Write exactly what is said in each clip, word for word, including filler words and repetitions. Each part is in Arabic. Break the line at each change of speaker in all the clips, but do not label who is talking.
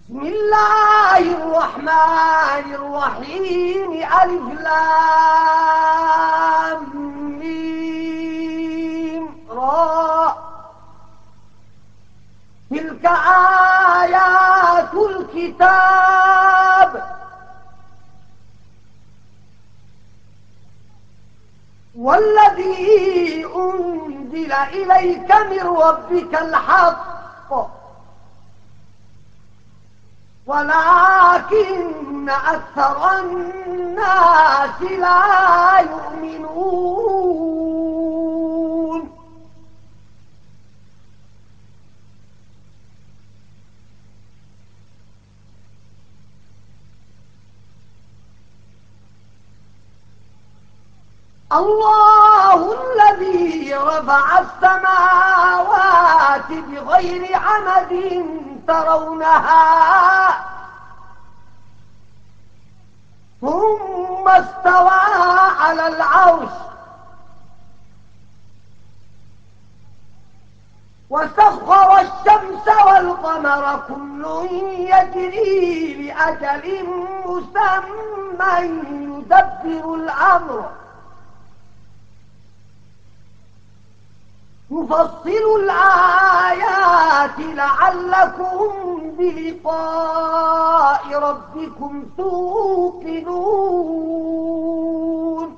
بسم الله الرحمن الرحيم. ألف لام ميم را. تلك آيات الكتاب والذي أنزل إليك من ربك الحق ولكن أكثر الناس لا يؤمنون. الله الذي رفع السماوات بغير عمد ترونها ثم استوى على العرش وسخر الشمس والقمر كل يجري لأجل مسمى يدبر الأمر يفصل الآيات لعلكم بلقاء ربكم توقنون.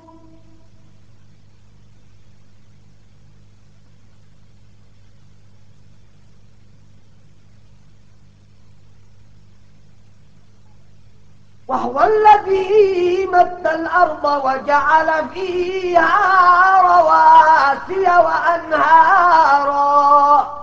وهو الذي مد الأرض وجعل فيها رواسي وأنهارا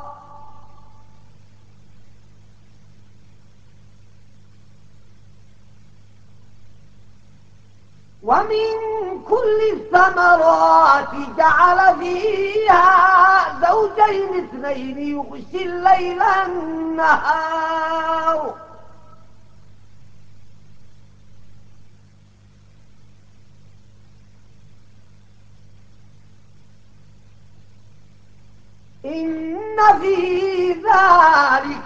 ومن كل الثمرات جعل فيها زوجين اثنين يغشي الليل النهار إن في ذلك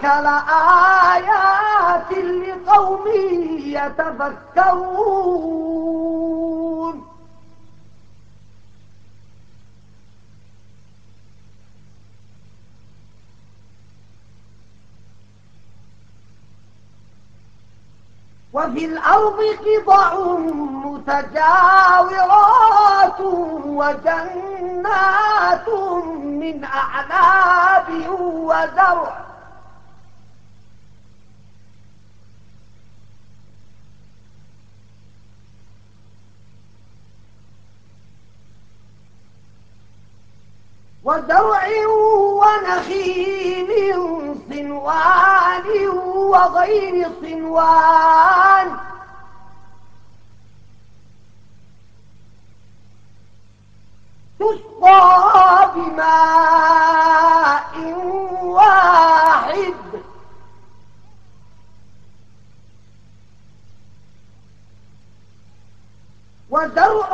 لآيات لقوم يتفكرون. وفي الأرض قطع متجاورات وجنات من أعناب وزرع وزرع ونخيل صنوان وغير صنوان تسقى بماء واحد وزرع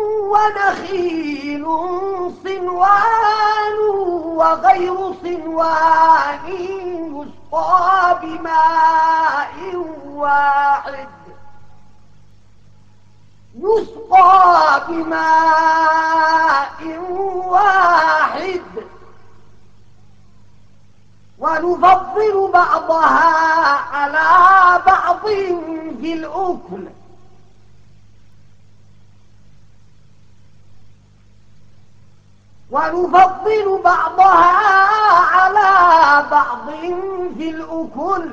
ونخيل صنوان وغير صنوان يسقى بماء واحد يسقى بماء واحد ونفضل بعضها على بعض في الأكل ونفضل بعضها على بعض في الأكل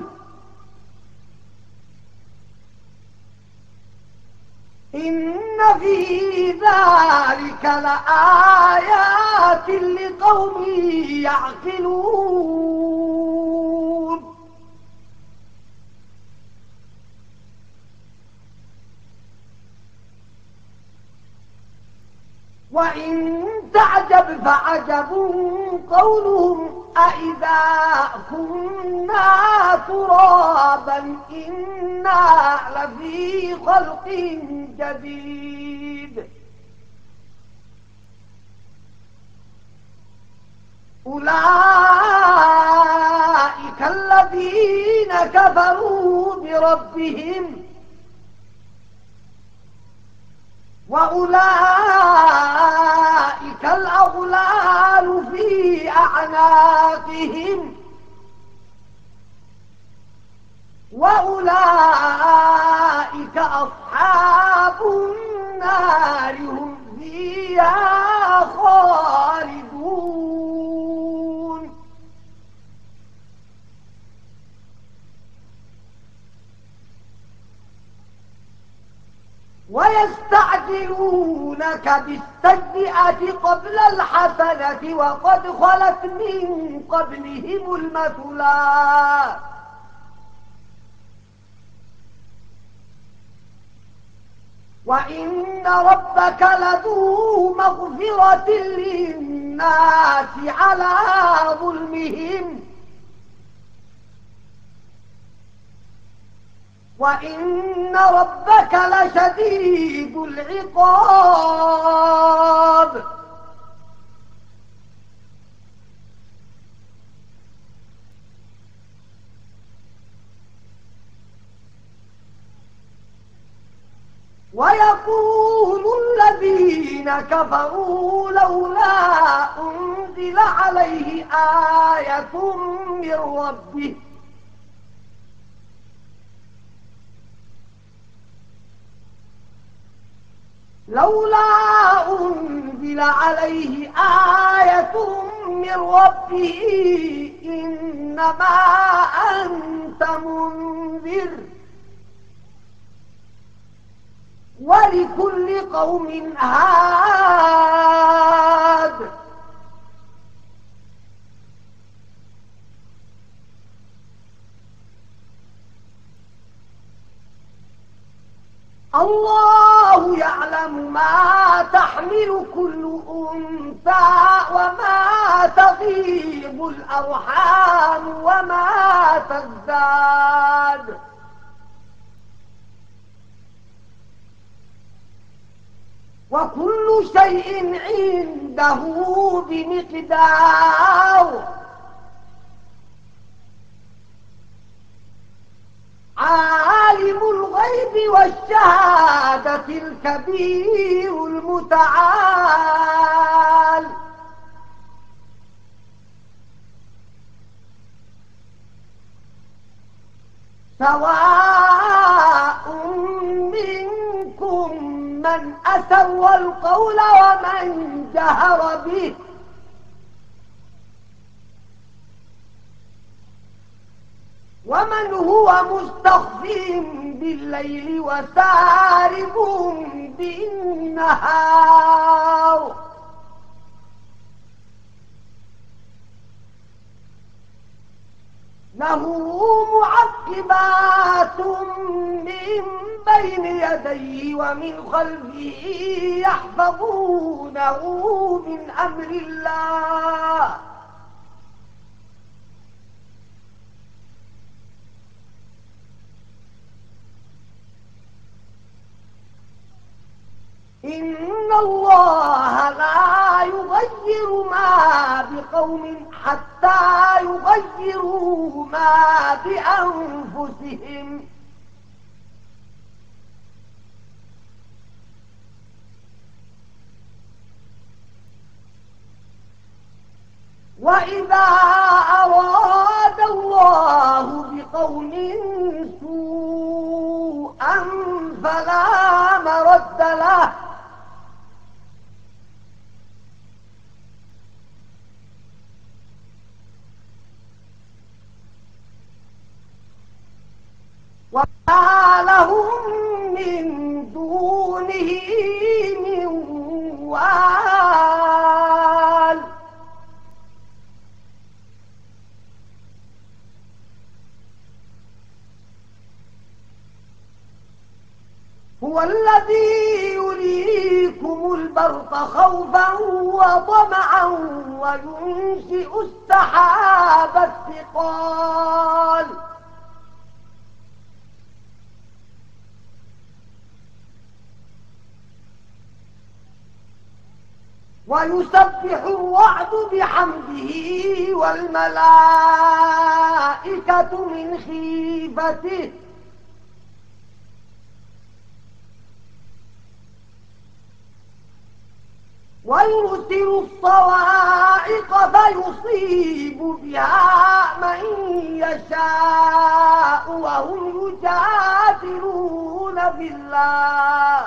إن في ذلك لآيات لقوم يعقلون. وإن تعجب فعجب قولهم أإذا كنا ترابا إنا لفي خلق جديد أولئك الذين كفروا بربهم وأولئك الأغلال في أعناقهم وأولئك أصحاب النار هم فيها خالدون ويستعجلونك بالسيئة قبل الحسنة وقد خلت من قبلهم المثلات وإن ربك لذو مغفرة للناس على ظلمهم وإن ربك لشديد العقاب ويقول الذين كفروا لولا أنزل عليه آية من ربه لولا أنزل عليه آية من ربه إنما أنت منذر ولكل قوم هاد الله يعلم ما تحمل كل أنثى وما تغيب الأرحام وما تزداد وكل شيء عنده بمقدار عالم الغيب والشهادة الكبير المتعال سواء منكم من أسر القول ومن جهر به ومن هو مستخف بالليل وسارب بالنهار له معقبات من بين يديه ومن خلفه يحفظونه من أمر الله إن الله لا يغير ما بقوم حتى يغيروا ما بأنفسهم وإذا أراد الله بقوم سوءا فلا مرد له وما لهم من دونه من وال هو الذي يريكم البرق خوفا وطمعا وينشئ السحاب الثقال ويسبح الرعد بحمده والملائكة من خيفته ويرسل الصواعق فيصيب بها من يشاء وهم يجادلون بالله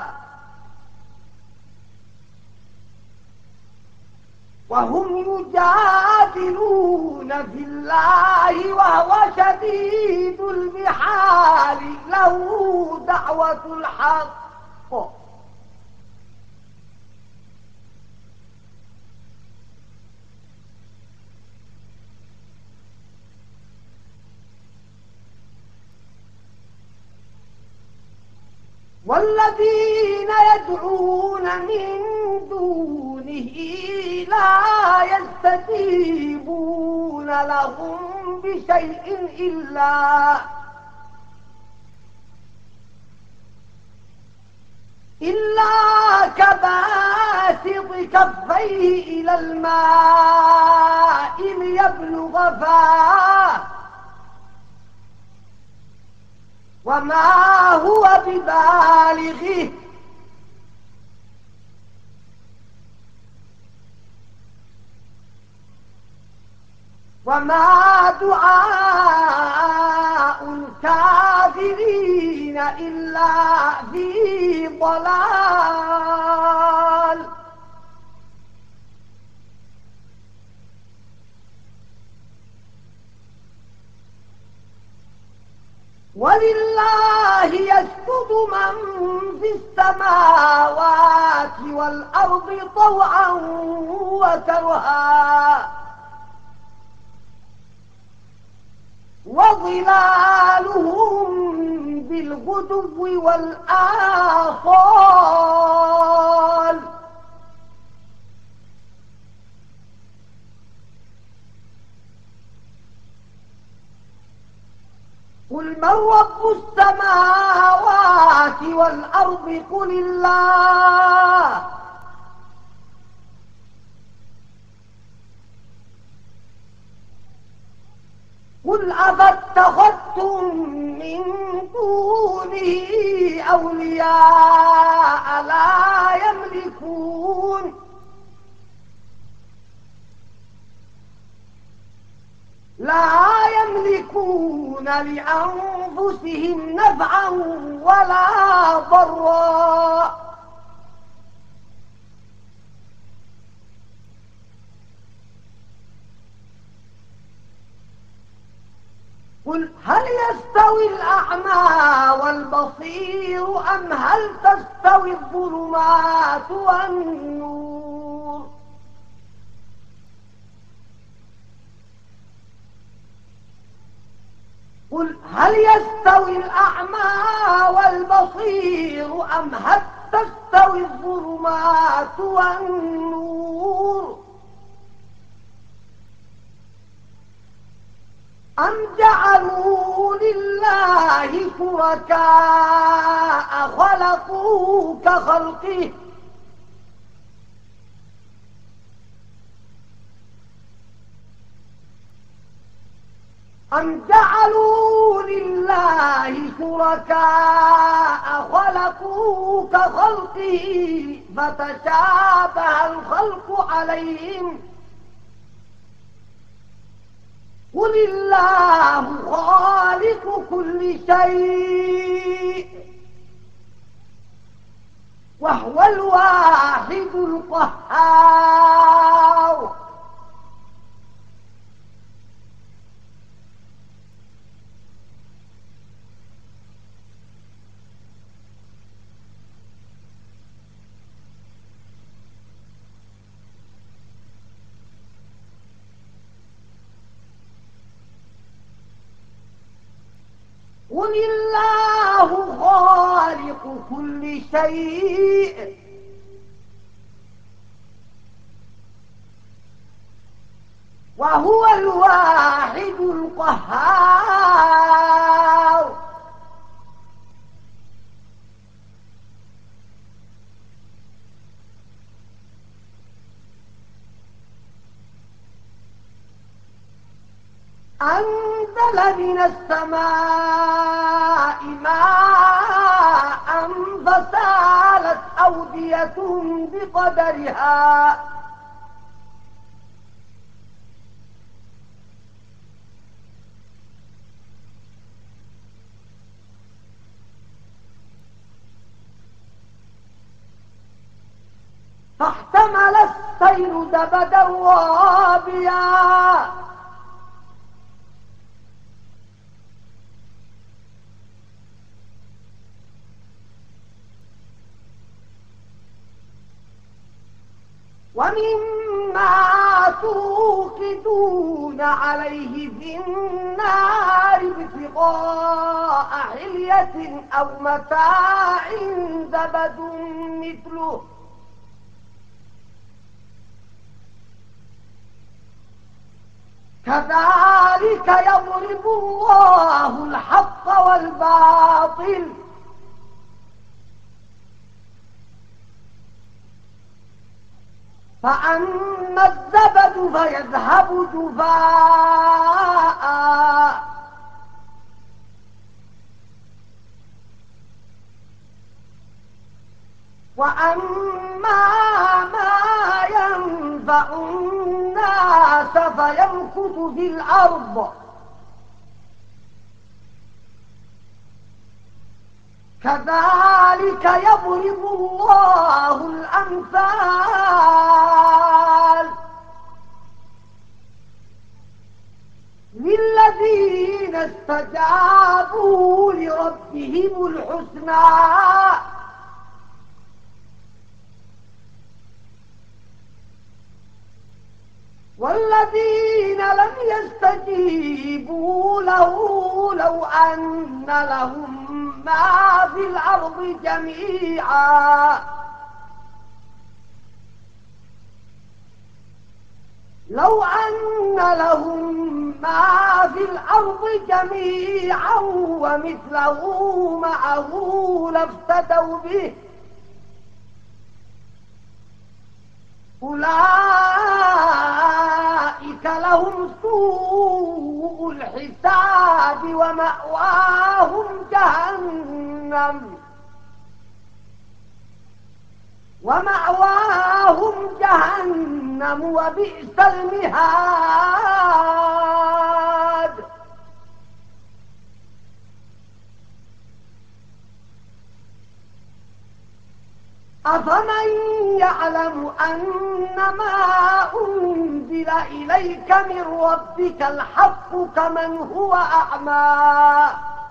وهم يجادلون في الله وهو شديد المحال له دعوة الحق والذين يدعون من دونه لا يستجيبون لهم بشيء إلا إلا كباسط كفيه إلى الماء ليبلغ فاه وما هو ببالغه وما دعاء الكافرين إلا في ضلال ولله يسجد من في السماوات والأرض طوعا وكرها وظلالهم بالغدو والآصال قل من رب السماوات والأرض قل الله قل أفاتخذتم من دونه أولياء لا يملكون لا يملكون لأنفسهم نفعا ولا ضرا قل هل يستوي الأعمى والبصير أم هل تستوي الظلمات والنور قل هل يستوي الأعمى والبصير أم هل تستوي الظلمات والنور أم جعلوا لله شركاء خلقوا كخلقه أم جعلوا لله شركاء خلقوا كخلقه فتشابه الخلق عليهم قل الله خالق كل شيء وهو الواحد القهار قل الله خالق كل شيء وهو الواحد القهار وأنزل من السماء ماء فسالت أودية بقدرها فاحتمل السيل زبدا رابيا ومما توقدون عليه في النار ابتغاء حلية أو متاع زبد مثله كذلك يضرب الله الحق والباطل فأما الزبد فيذهب جفاء وأما ما ينفع الناس فيمكث في الأرض كذلك يضرب الله الأمثال للذين استجابوا لربهم الحسنى والذين لم يستجيبوا له لو أن لهم ما في الأرض جميعا لو أن لهم ما في الأرض جميعا ومثله معه لافتدوا به أولئك لهم سوء الحساب ومأواهم جهنم ومأواهم جهنم وبئس المهاد أفمن يعلم أنما أنزل إليك من ربك الحق كمن هو أعمى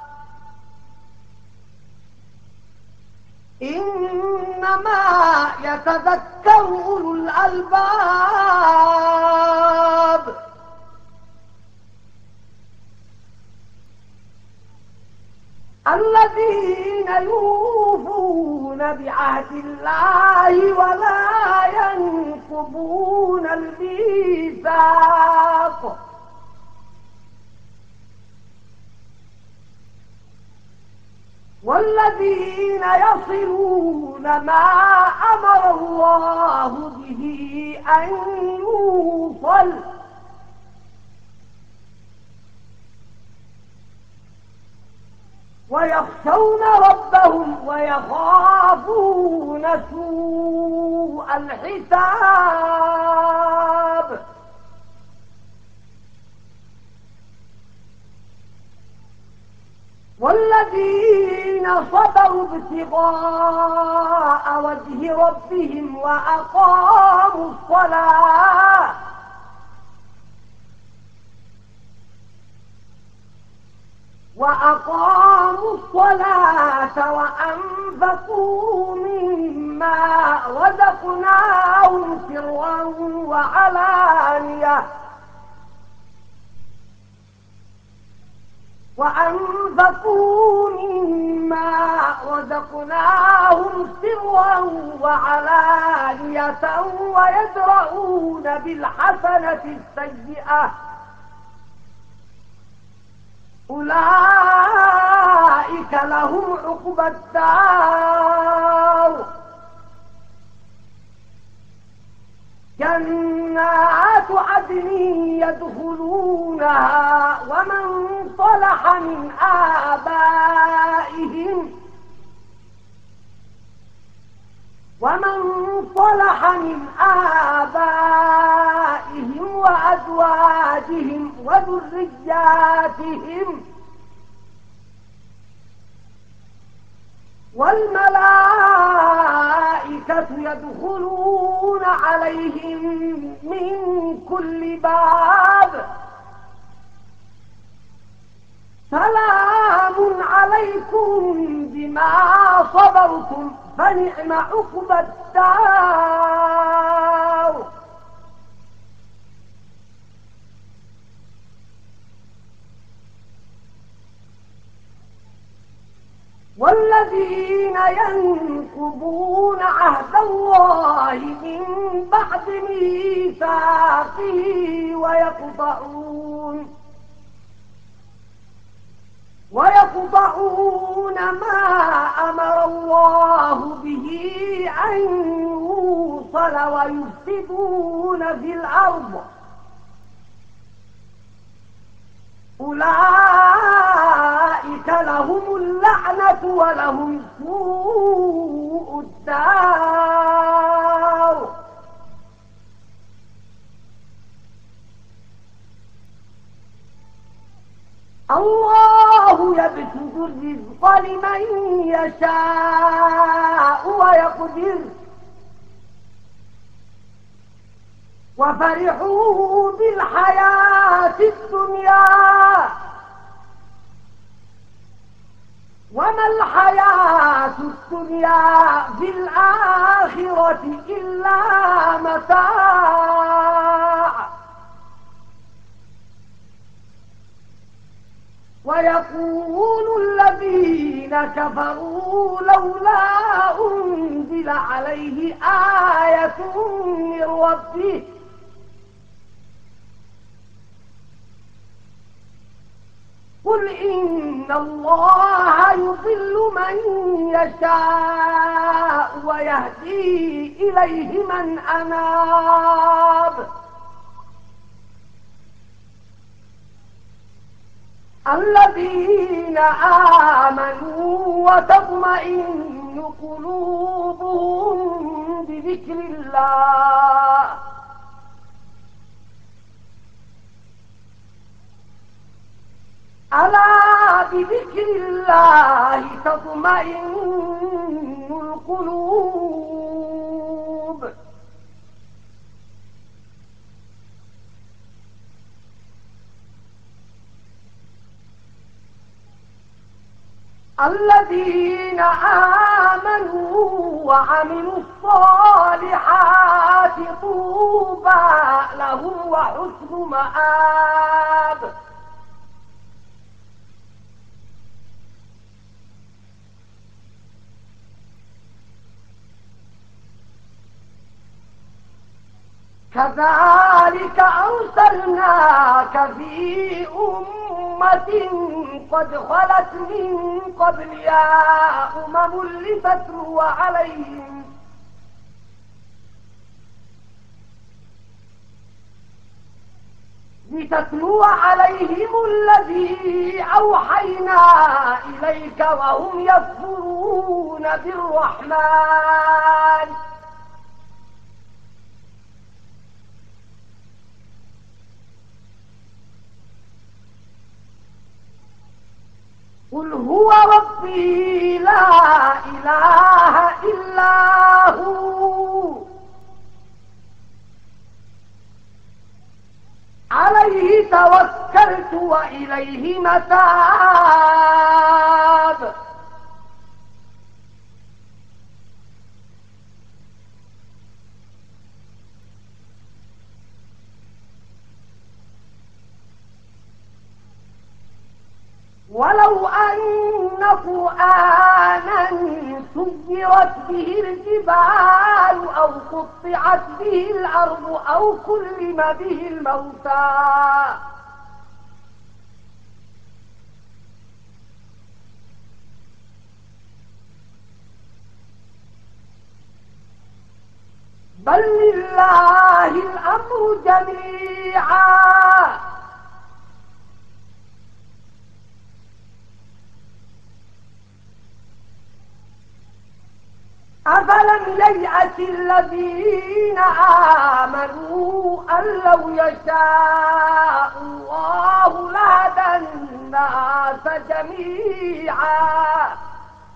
إنما يتذكر أولو الألباب الذين يوفون بعهد الله ولا ينقضون الميثاق والذين يصلون ما أمر الله به أن يوصل ويخشون ربهم ويخافون سوء الحساب والذين صبروا ابتغاء وجه ربهم وأقاموا الصلاة وأقاموا الصلاة وأنفقوا مما رزقناهم سرا وعلانية وأنفقوا مما رزقناهم سرا وعلانية ويدرؤون بالحسنة السيئة أولئك لهم عقبى الدار جنات عدن يدخلونها ومن صلح من آبائهم ومن صلح من آبائهم وأزواجهم وذرياتهم والملائكة يدخلون عليهم من كل باب سلام عليكم بما صبرتم فنعم عقبى الدار. والذين ينقضون عهد الله من بعد ميثاقه ويقطعون ويقطعون ما أمر الله به أن يوصل ويفسدون في الأرض أولئك لهم اللعنة ولهم سوء الدار. الله يبسط الرزق لمن يشاء ويقدر وفرحوا بالحياة الدنيا وما الحياة الدنيا في الآخرة إلا متاع. ويقول الذين كفروا لولا أنزل عليه آية من ربه قل إن الله يضل من يشاء ويهدي إليه من أناب. الذين آمنوا وتطمئن قلوبهم بذكر الله ألا بذكر الله تطمئن القلوب. الذين آمنوا وعملوا الصالحات طوبى لهم وحسن مآب. كذلك أرسلناك في أمة قد خلت من قبلها أمم لتتلو عليهم لتتلو عليهم الذي أوحينا إليك وهم يكفرون بالرحمن قل هو ربي لا إله إلا هو عليه توكلت وإليه متاب. ولو أن قرآنا سيرت به الجبال أو قطعت به الأرض أو كلم به الموتى بل لله الأمر جميعا أفلم ييأس الذين آمنوا أن لو يشاء الله لهدى الناس جميعا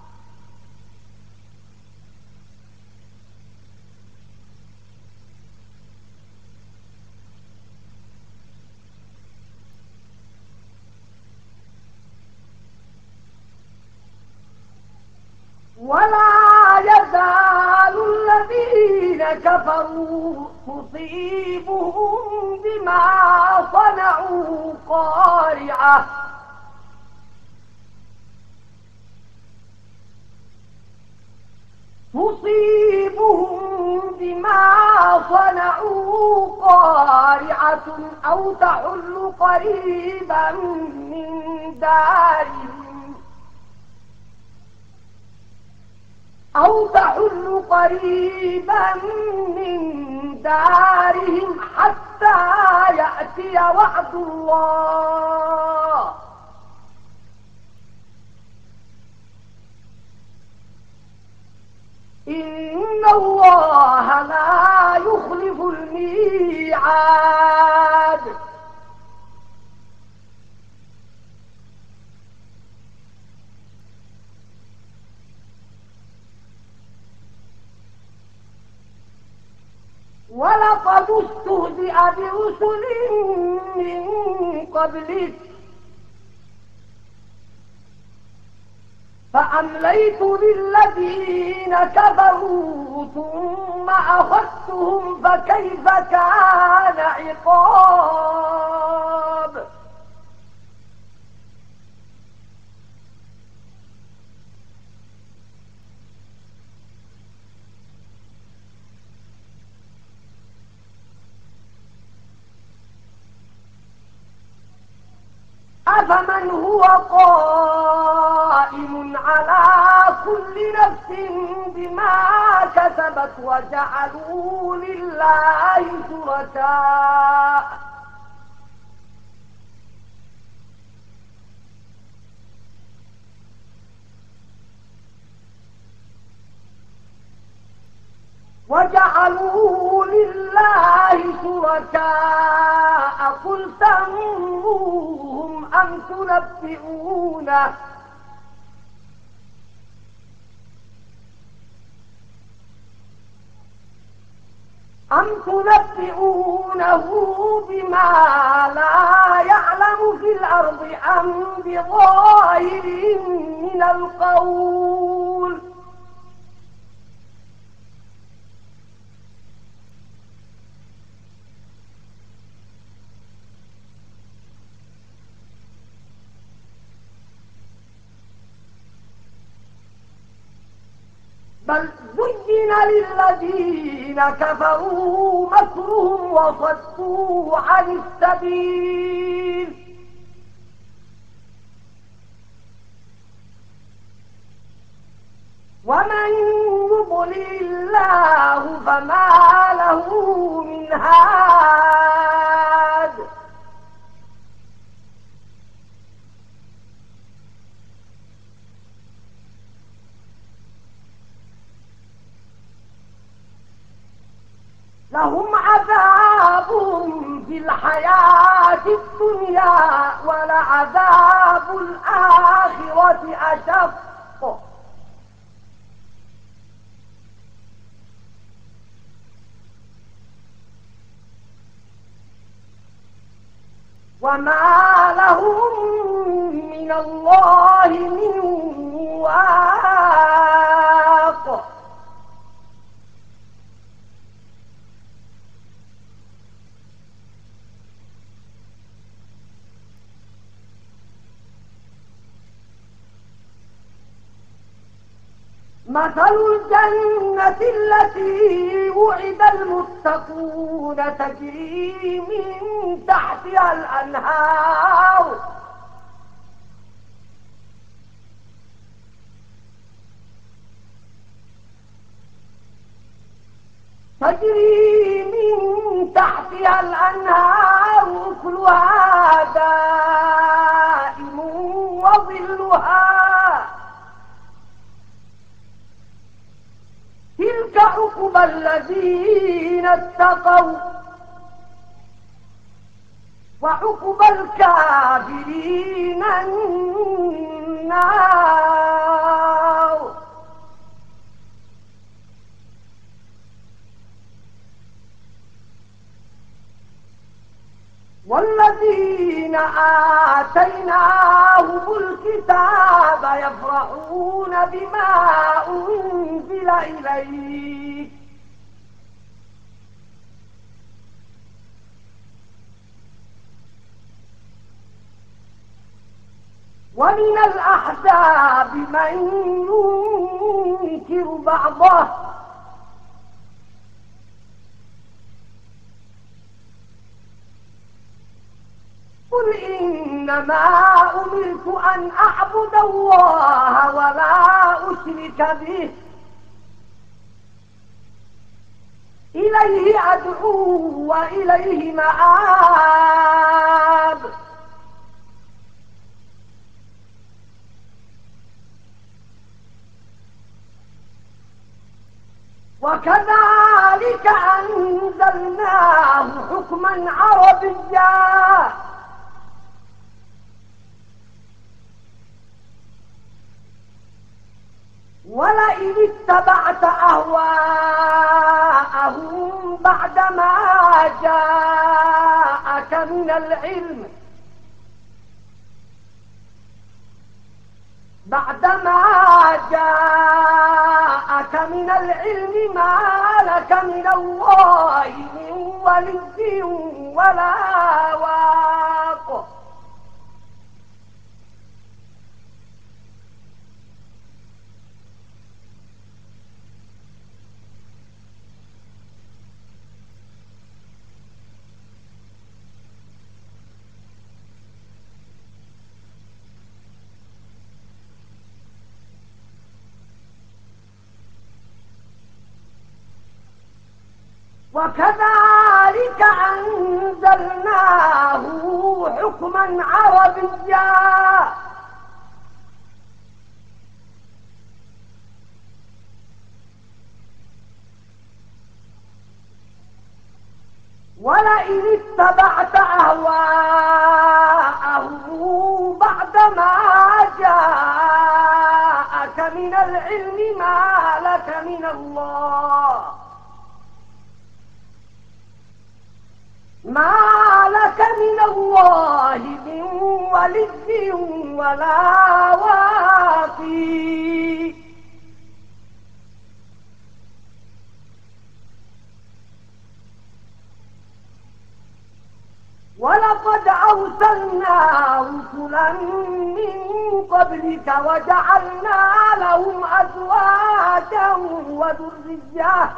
ولا يزال الذين كفروا تصيبهم بما صنعوا قارعة تصيبهم بما صنعوا قارعة أو تحل قريبا من دارهم أو تحل قريبا من دارهم حتى يأتي وعد الله إن الله لا يخلف الميعاد ولقد استهزئ برسل من قبلك فأمليت للذين كفروا ثم أخذتهم فكيف كان عقاب أفمن هو قائم على كل نفس بما كسبت وجعلوا لله شركاء وجعلوا لله شركاء قل سموهم أم تنبئونه أم تنبئونه بما لا يعلم في الأرض أم بظاهر من القول بل زين للذين كفروا مكرهم وصدوا عن السبيل ومن يضلل الله فما له من هاد لهم عذاب في الحياة الدنيا ولعذاب الآخرة أشق وما لهم من الله من واق مثل الجنة التي وعد المتقون تجري من تحتها الأنهار تجري من تحتها الأنهار أكلها دائم وظلها الذين اتقوا وعقبى الكافرين النار. والذين آتيناهم الكتاب يفرحون بما أنزل إليك ومن الأحزاب من ينكر بعضه قل إنما أمرت أن أعبد الله ولا أشرك به إليه أدعو وإليه مآب. وكذلك أنزلناه حكما عربيا ولئن اتبعت أهواءهم بعدما جاءك من العلم بعدما جاءك من العلم ما لك من الله من ولي ولا واق. وكذلك أنزلناه حكما عربيا ولئن اتبعت أهواءهم بعدما جاءك من العلم ما لك من الله ما لك من الله من ولي ولا واقي. ولقد أرسلنا رسلا من قبلك وجعلنا لهم أزواجا وذرية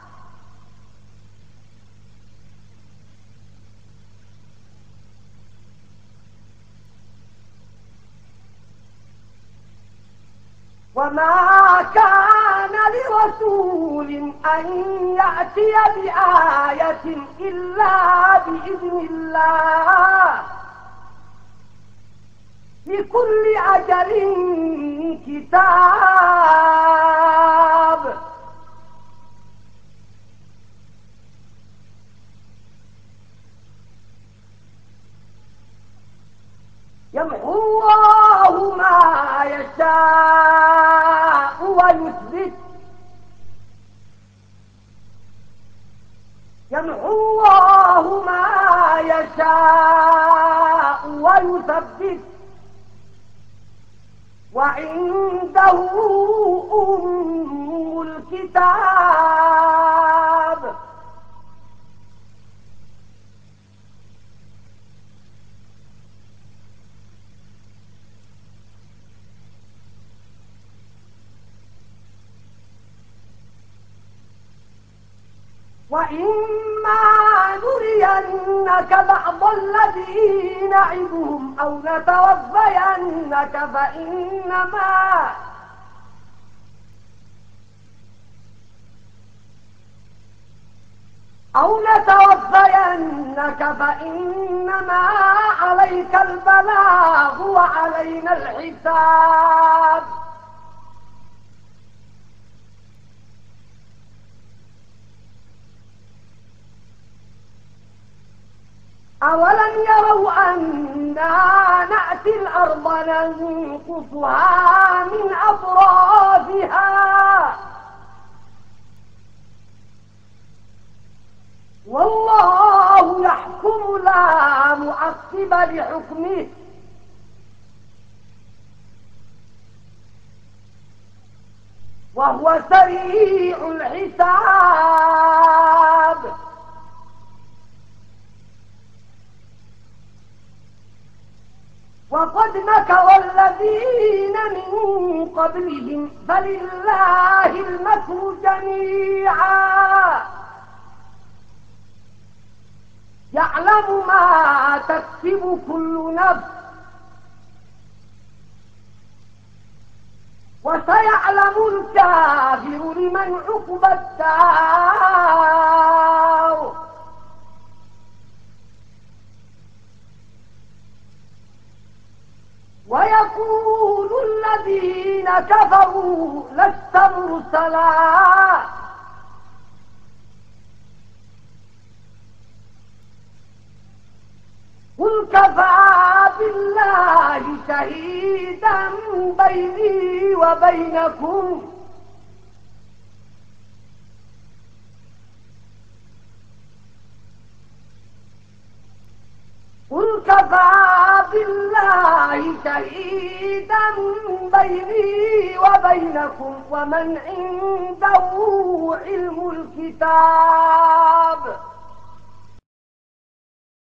وما كان لرسول أن يأتي بآية إلا بإذن الله لكل أجل كتاب. يمحو الله ما يشاء ويثبت يمحو الله ما يشاء ويثبت وعنده أم الكتاب. وإما نرينك بعض الذي نعدهم أو نتوفينك فإنما أو نتوفينك فإنما عليك البلاغ وعلينا الحساب. أنا نأتي الأرض ننقصها من أطرافها والله يحكم لا معقب لحكمه وهو سريع الحساب. وقد مكر الذين من قبلهم فلله المكر جميعا يعلم ما تكسب كل نفس وسيعلم الكافر لمن عقبى الدار. ويقول الذين كفروا لست مرسلا قل كفى بالله شهيدا بيني وبينكم قل كفى بالله شهيدا بيني وبينكم ومن عنده علم الكتاب